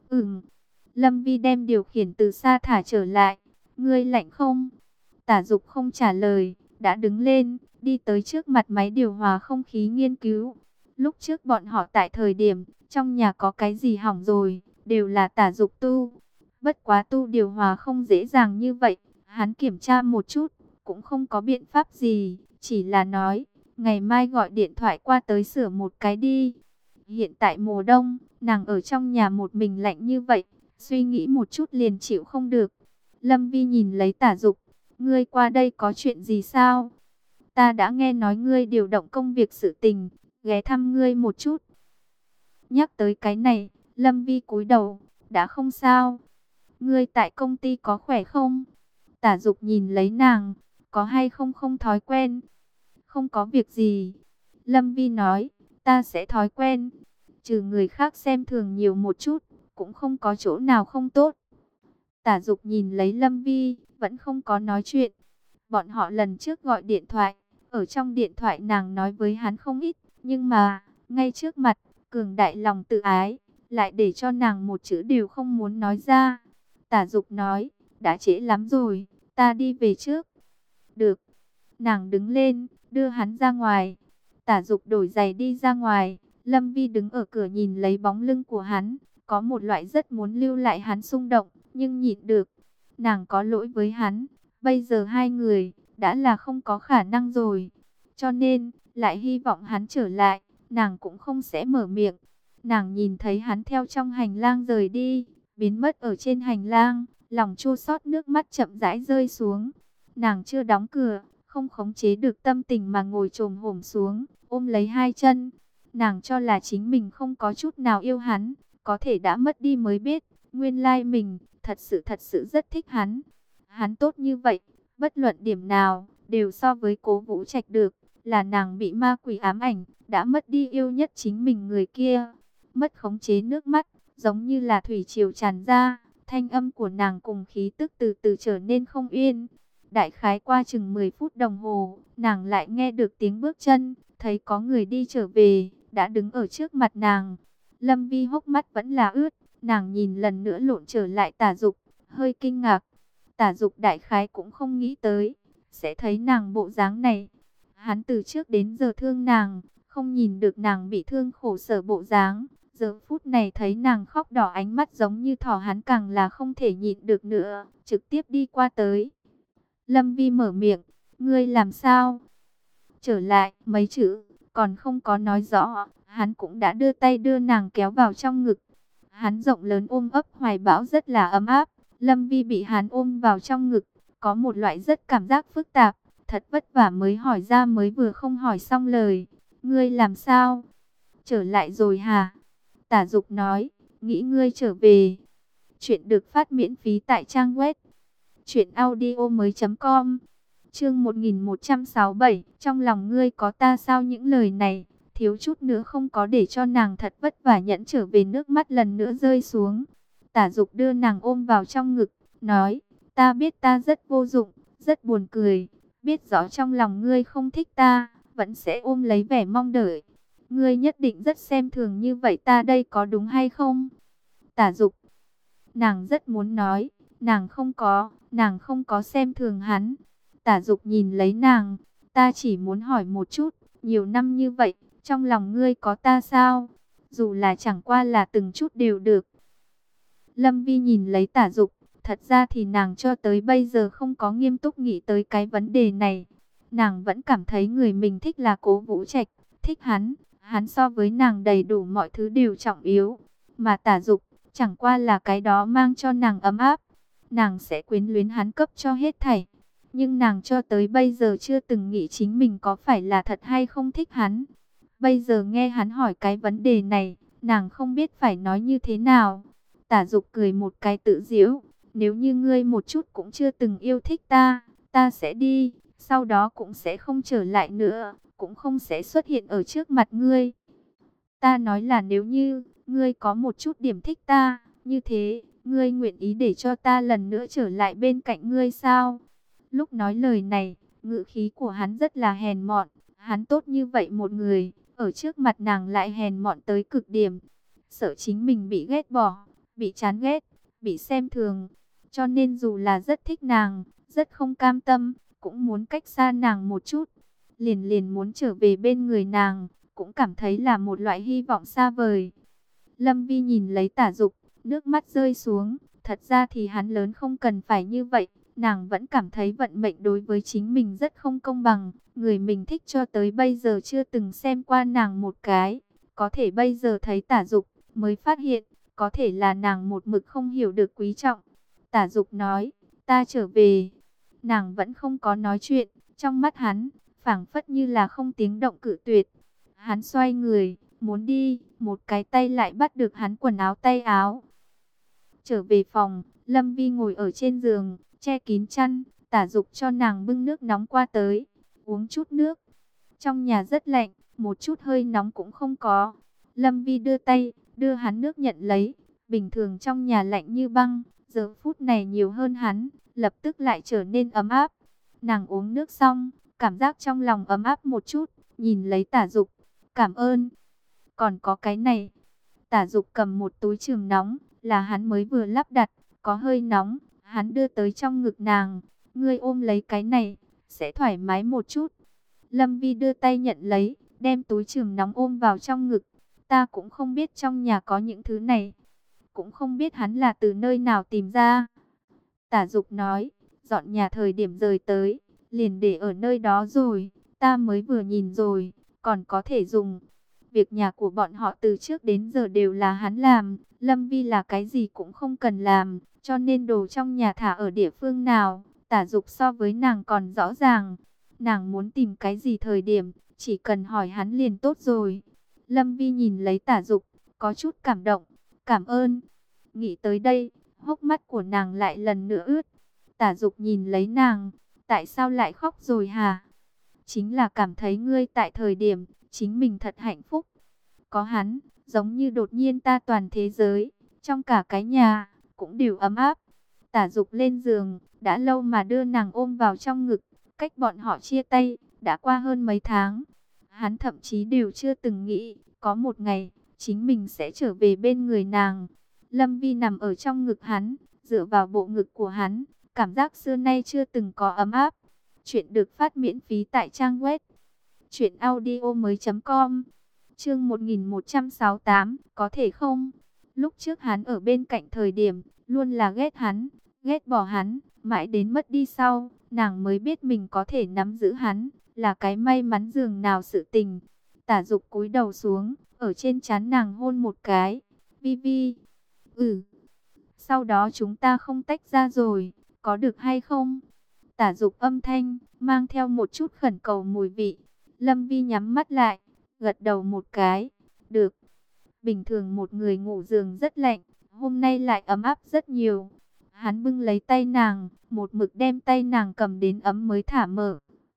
Lâm Vi đem điều khiển từ xa thả trở lại, ngươi lạnh không? Tả Dục không trả lời, đã đứng lên, đi tới trước mặt máy điều hòa không khí nghiên cứu. Lúc trước bọn họ tại thời điểm, trong nhà có cái gì hỏng rồi, đều là Tả Dục tu. Bất quá tu điều hòa không dễ dàng như vậy, hắn kiểm tra một chút, cũng không có biện pháp gì, chỉ là nói, ngày mai gọi điện thoại qua tới sửa một cái đi. Hiện tại mùa đông, nàng ở trong nhà một mình lạnh như vậy, suy nghĩ một chút liền chịu không được. Lâm Vi nhìn lấy Tả Dục, ngươi qua đây có chuyện gì sao? Ta đã nghe nói ngươi điều động công việc sự tình, ghé thăm ngươi một chút. Nhắc tới cái này, Lâm Vi cúi đầu, đã không sao. Ngươi tại công ty có khỏe không? Tả Dục nhìn lấy nàng, có hay không không thói quen? Không có việc gì. Lâm Vi nói, ta sẽ thói quen. Trừ người khác xem thường nhiều một chút, cũng không có chỗ nào không tốt. Tả Dục nhìn lấy Lâm Vi, vẫn không có nói chuyện. Bọn họ lần trước gọi điện thoại, ở trong điện thoại nàng nói với hắn không ít, nhưng mà, ngay trước mặt, cường đại lòng tự ái, lại để cho nàng một chữ đều không muốn nói ra. Tả Dục nói, đã trễ lắm rồi, ta đi về trước. Được. Nàng đứng lên, đưa hắn ra ngoài. Tả Dục đổi giày đi ra ngoài. Lâm Vi đứng ở cửa nhìn lấy bóng lưng của hắn, có một loại rất muốn lưu lại hắn xung động, nhưng nhịn được. Nàng có lỗi với hắn, bây giờ hai người đã là không có khả năng rồi. Cho nên, lại hy vọng hắn trở lại, nàng cũng không sẽ mở miệng. Nàng nhìn thấy hắn theo trong hành lang rời đi, biến mất ở trên hành lang, lòng chua xót nước mắt chậm rãi rơi xuống. Nàng chưa đóng cửa, không khống chế được tâm tình mà ngồi chồm hổm xuống, ôm lấy hai chân. Nàng cho là chính mình không có chút nào yêu hắn, có thể đã mất đi mới biết, nguyên lai mình thật sự rất thích hắn. Hắn tốt như vậy, bất luận điểm nào đều so với Cố Vũ Trạch được, là nàng bị ma quỷ ám ảnh, đã mất đi yêu nhất chính mình người kia. Mất khống chế nước mắt, giống như là thủy triều tràn ra, thanh âm của nàng cùng khí tức từ từ trở nên không yên. Đại khái qua chừng 10 phút đồng hồ, nàng lại nghe được tiếng bước chân, thấy có người đi trở về, đã đứng ở trước mặt nàng. Lâm Vi hốc mắt vẫn là ướt, nàng nhìn lần nữa lộn trở lại Tả Dục, hơi kinh ngạc. Tả Dục đại khái cũng không nghĩ tới sẽ thấy nàng bộ dáng này. Hắn từ trước đến giờ thương nàng, không nhìn được nàng bị thương khổ sở bộ dáng. Giờ phút này thấy nàng khóc đỏ ánh mắt giống như thỏ, hắn càng là không thể nhịn được nữa, trực tiếp đi qua tới. Lâm Vi mở miệng, ngươi làm sao? Trở lại, mấy chữ, còn không có nói rõ, hắn cũng đã đưa tay đưa nàng kéo vào trong ngực. Hắn rộng lớn ôm ấp hoài bão rất là ấm áp. Lâm Vi bị hắn ôm vào trong ngực, có một loại rất cảm giác phức tạp, thật vất vả mới hỏi ra, mới vừa không hỏi xong lời. Ngươi làm sao? Trở lại rồi hả? Tả Dục nói, nghĩ ngươi trở về. Chuyện được phát miễn phí tại trang web truyệnaudiomoi.com. Chương 1167, trong lòng ngươi có ta sao? Những lời này thiếu chút nữa không có để cho nàng thật vất vả nhẫn trở về, nước mắt lần nữa rơi xuống. Tả Dục đưa nàng ôm vào trong ngực, nói, ta biết ta rất vô dụng, rất buồn cười, biết rõ trong lòng ngươi không thích ta, vẫn sẽ ôm lấy vẻ mong đợi. Ngươi nhất định rất xem thường như vậy ta đây, có đúng hay không? Tả Dục, nàng rất muốn nói, nàng không có xem thường hắn. Tả Dục nhìn lấy nàng, ta chỉ muốn hỏi một chút, nhiều năm như vậy, trong lòng ngươi có ta sao? Dù là chẳng qua là từng chút đều được. Lâm Vi nhìn lấy Tả Dục, thật ra thì nàng cho tới bây giờ không có nghiêm túc nghĩ tới cái vấn đề này. Nàng vẫn cảm thấy người mình thích là Cố Vũ Trạch, thích hắn, hắn so với nàng đầy đủ mọi thứ đều trọng yếu. Mà Tả Dục, chẳng qua là cái đó mang cho nàng ấm áp. Nàng sẽ quyến luyến hắn cấp cho hết thảy. Nhưng nàng cho tới bây giờ chưa từng nghĩ chính mình có phải là thật hay không thích hắn. Bây giờ nghe hắn hỏi cái vấn đề này, nàng không biết phải nói như thế nào. Tả Dục cười một cái tự giễu, nếu như ngươi một chút cũng chưa từng yêu thích ta, ta sẽ đi, sau đó cũng sẽ không trở lại nữa, cũng không sẽ xuất hiện ở trước mặt ngươi. Ta nói là nếu như ngươi có một chút điểm thích ta, như thế, ngươi nguyện ý để cho ta lần nữa trở lại bên cạnh ngươi sao? Lúc nói lời này, ngữ khí của hắn rất là hèn mọn, hắn tốt như vậy một người, ở trước mặt nàng lại hèn mọn tới cực điểm, sợ chính mình bị ghét bỏ, bị chán ghét, bị xem thường, cho nên dù là rất thích nàng, rất không cam tâm, cũng muốn cách xa nàng một chút, liền liền muốn trở về bên người nàng, cũng cảm thấy là một loại hy vọng xa vời. Lâm Vi nhìn lấy Tả Dục, nước mắt rơi xuống, thật ra thì hắn lớn không cần phải như vậy, nàng vẫn cảm thấy vận mệnh đối với chính mình rất không công bằng, người mình thích cho tới bây giờ chưa từng xem qua nàng một cái, có thể bây giờ thấy Tả Dục mới phát hiện, có thể là nàng một mực không hiểu được quý trọng. Tả Dục nói, ta trở về. Nàng vẫn không có nói chuyện, trong mắt hắn, phảng phất như là không tiếng động cự tuyệt. Hắn xoay người, muốn đi, một cái tay lại bắt được hắn quần áo tay áo. Trở về phòng, Lâm Vi ngồi ở trên giường, che kín chăn, Tả Dục cho nàng bưng nước nóng qua tới, uống chút nước. Trong nhà rất lạnh, một chút hơi nóng cũng không có. Lâm Vi đưa tay, đưa hắn nước nhận lấy. Bình thường trong nhà lạnh như băng, giờ phút này nhiều hơn hắn, lập tức lại trở nên ấm áp. Nàng uống nước xong, cảm giác trong lòng ấm áp một chút, nhìn lấy Tả Dục, cảm ơn. Còn có cái này. Tả Dục cầm một túi chườm nóng, là hắn mới vừa lắp đặt, có hơi nóng, hắn đưa tới trong ngực nàng. Ngươi ôm lấy cái này, sẽ thoải mái một chút. Lâm Vi đưa tay nhận lấy, đem túi chườm nóng ôm vào trong ngực. Ta cũng không biết trong nhà có những thứ này, cũng không biết hắn là từ nơi nào tìm ra. Tả Dục nói, dọn nhà thời điểm rời tới, liền để ở nơi đó rồi, ta mới vừa nhìn rồi, còn có thể dùng. việc nhà của bọn họ từ trước đến giờ đều là hắn làm. Lâm Vi là cái gì cũng không cần làm, cho nên đồ trong nhà thả ở địa phương nào, Tả Dục so với nàng còn rõ ràng. Nàng muốn tìm cái gì thời điểm, chỉ cần hỏi hắn liền tốt rồi. Lâm Vi nhìn lấy Tả Dục, có chút cảm động. Cảm ơn. Nghĩ tới đây, hốc mắt của nàng lại lần nữa ướt. Tả Dục nhìn lấy nàng, tại sao lại khóc rồi hả? Chính là cảm thấy ngươi tại thời điểm chính mình thật hạnh phúc. Có hắn, giống như đột nhiên ta toàn thế giới, trong cả cái nhà, cũng đều ấm áp. Tả Dục lên giường, đã lâu mà đưa nàng ôm vào trong ngực, cách bọn họ chia tay, đã qua hơn mấy tháng. Hắn thậm chí đều chưa từng nghĩ, có một ngày, chính mình sẽ trở về bên người nàng. Lâm Vi nằm ở trong ngực hắn, dựa vào bộ ngực của hắn, cảm giác xưa nay chưa từng có ấm áp. Chuyện được phát miễn phí tại trang web truyệnaudiomoi.com. Chương 1168, có thể không? Lúc trước hắn ở bên cạnh thời điểm, luôn là ghét hắn, ghét bỏ hắn, mãi đến mất đi sau, nàng mới biết mình có thể nắm giữ hắn, là cái may mắn dường nào sự tình. Tả Dục cúi đầu xuống, ở trên trán nàng hôn một cái. Vi Vi, sau đó chúng ta không tách ra rồi, có được hay không? Tả Dục âm thanh, mang theo một chút khẩn cầu mùi vị. Lâm Vi nhắm mắt lại, gật đầu một cái. Được. Bình thường một người ngủ giường rất lạnh, hôm nay lại ấm áp rất nhiều. Hắn bưng lấy tay nàng, một mực đem tay nàng cầm đến ấm mới thả mở.